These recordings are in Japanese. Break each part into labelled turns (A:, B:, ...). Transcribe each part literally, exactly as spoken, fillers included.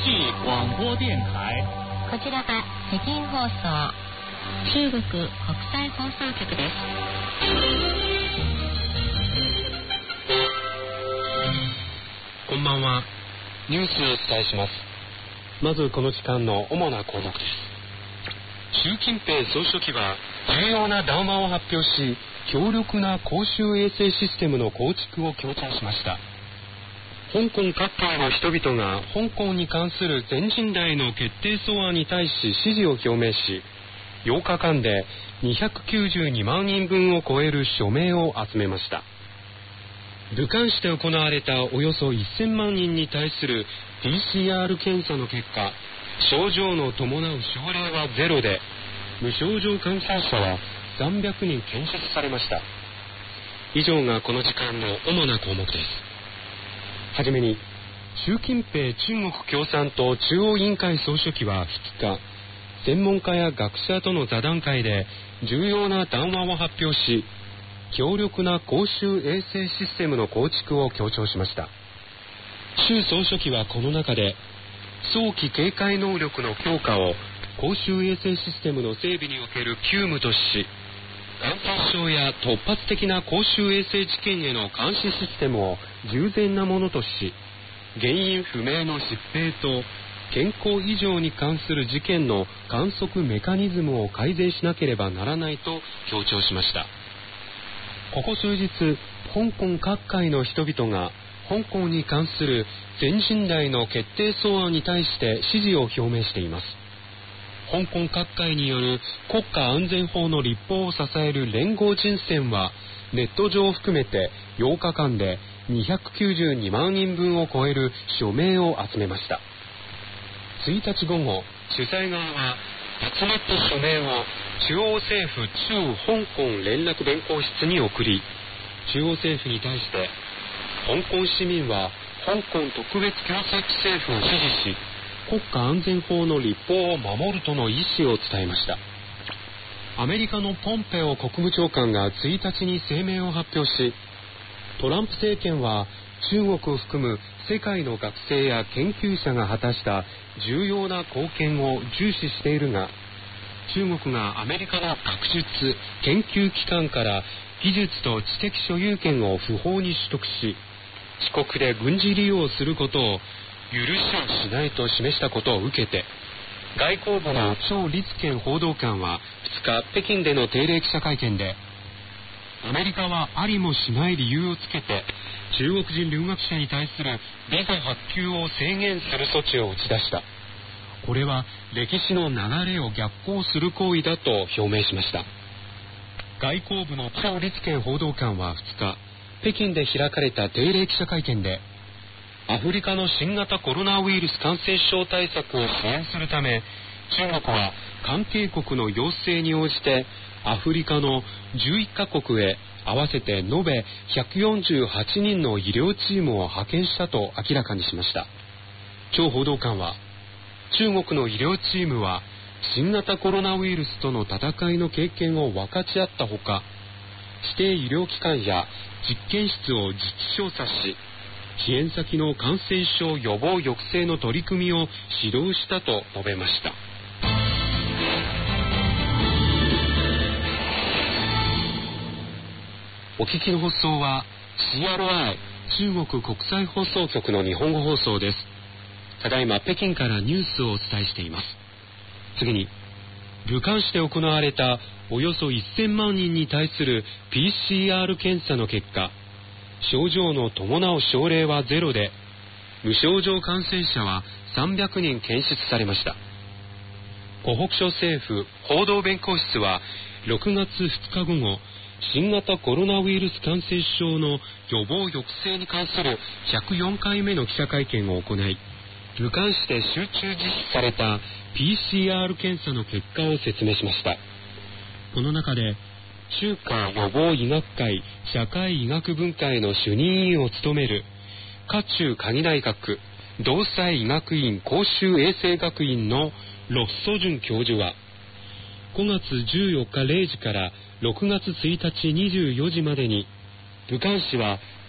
A: 際广播電台。
B: こちらが北京放送、中国国際放送局です。
C: こんばんは。ニュースをお伝えします。まずこの時間の主な項目です。習近平総書記は重要な談話を発表し、強力な公衆衛生システムの構築を強調しました。香港各界の人々が香港に関する全人代の決定草案に対し支持を表明し、ようかかんでにひゃくきゅうじゅうにまんにんぶんを超える署名を集めました。武漢市で行われたおよそせんまんにんに対する ピーシーアール 検査の結果、症状の伴う症例はゼロで、無症状感染者はさんびゃくにん検出されました。以上がこの時間の主な項目です。はじめに、習近平中国共産党中央委員会総書記はふつか、専門家や学者との座談会で重要な談話を発表し、強力な公衆衛生システムの構築を強調しました。習総書記はこの中で、早期警戒能力の強化を公衆衛生システムの整備における急務とし、感染症や突発的な公衆衛生事件への監視システムを十全なものとし、原因不明の疾病と健康異常に関する事件の観測メカニズムを改善しなければならないと強調しました。ここ数日、香港各界の人々が香港に関する全人代の決定草案に対して支持を表明しています。香港各界による国家安全法の立法を支える連合人選は、ネット上を含めてようかかんでにひゃくきゅうじゅうにまんにんぶんを超える署名を集めました。ついたち午後、主催側は集まった署名を中央政府駐香港連絡弁公室に送り、中央政府に対して、香港市民は香港特別行政区政府を支持し、国家安全法の立法を守るとの意思を伝えました。アメリカのポンペオ国務長官がついたちに声明を発表し、トランプ政権は中国を含む世界の学生や研究者が果たした重要な貢献を重視しているが、中国がアメリカの学術研究機関から技術と知的所有権を不法に取得し、自国で軍事利用することを許しをしないと示したことを受けて、外交部の趙立堅報道官はふつか、北京での定例記者会見で、アメリカはありもしない理由をつけて中国人留学者に対するビザ発給を制限する措置を打ち出した。これは歴史の流れを逆行する行為だと表明しました。外交部の趙立堅報道官はふつか、北京で開かれた定例記者会見で、アフリカの新型コロナウイルス感染症対策を支援するため、中国は関係国の要請に応じてアフリカのじゅういっかこくへ合わせて延べひゃくよんじゅうはちにんの医療チームを派遣したと明らかにしました。趙報道官は、中国の医療チームは新型コロナウイルスとの戦いの経験を分かち合ったほか、指定医療機関や実験室を実地調査し、支援先の感染症予防抑制の取り組みを指導したと述べました。お聞きの放送は シーアールアイ 中国国際放送局の日本語放送です。ただいま北京からニュースをお伝えしています。次に、武漢市で行われたおよそせんまんにんに対する ピーシーアール 検査の結果、症状の伴う症例はゼロで、無症状感染者はさんびゃくにん検出されました。湖北省政府報道弁公室はろくがつふつか午後、新型コロナウイルス感染症の予防抑制に関するひゃくよんかいめの記者会見を行い、武漢市で集中実施された ピーシーアール 検査の結果を説明しました。この中で、中華予防医学会社会医学分会の主任委員を務める華中科技大学同済医学院公衆衛生学院のロッソジュン教授は、ごがつじゅうよっかれいじからろくがつついたちにじゅうよじまでに、武漢市は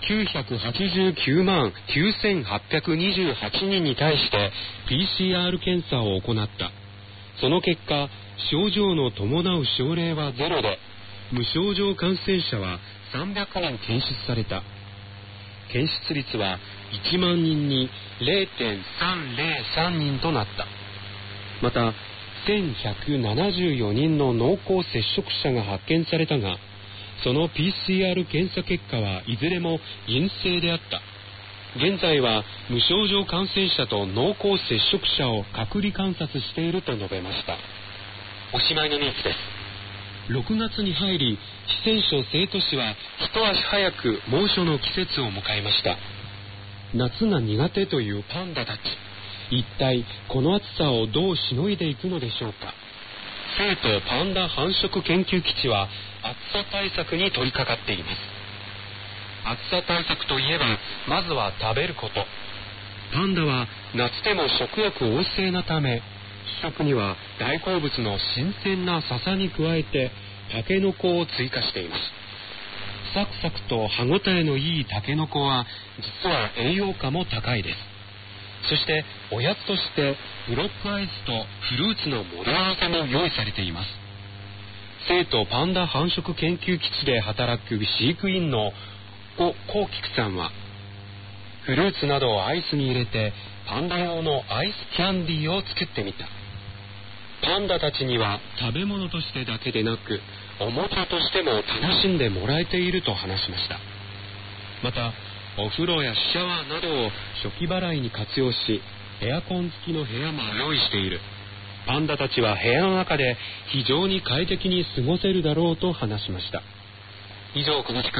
C: きゅうひゃくはちじゅうきゅうまんきゅうせんはっぴゃくにじゅうはちにんに対して ピーシーアール 検査を行った。その結果、症状の伴う症例はゼロで、無症状感染者はさんびゃくにん検出された。検出率はいちまんにんに ゼロてんさんゼロさん 人となった。また、せんひゃくななじゅうよにんの濃厚接触者が発見されたが、その ピーシーアール 検査結果はいずれも陰性であった。現在は無症状感染者と濃厚接触者を隔離観察していると述べました。おしまいのニュースです。ろくがつに入り、四川省成都市は一足早く猛暑の季節を迎えました。夏が苦手というパンダたち、一体この暑さをどうしのいでいくのでしょうか。成都パンダ繁殖研究基地は暑さ対策に取り掛かっています。暑さ対策といえば、まずは食べること。パンダは夏でも食欲旺盛なため、主食には大好物の新鮮な笹に加えてタケノコを追加しています。サクサクと歯ごたえのいいタケノコは実は栄養価も高いです。そしておやつとしてブロックアイスとフルーツの盛り合わせも用意されています。成都パンダ繁殖研究基地で働く飼育員の呉幸菊さんは、フルーツなどをアイスに入れてパンダ用のアイスキャンディーを作ってみた。パンダたちには食べ物としてだけでなく、おもちゃとしても楽しんでもらえていると話しました。また、お風呂やシャワーなどを初期払いに活用し、エアコン付きの部屋も用意している。パンダたちは部屋の中で非常に快適に過ごせるだろうと話しました。以上、この時間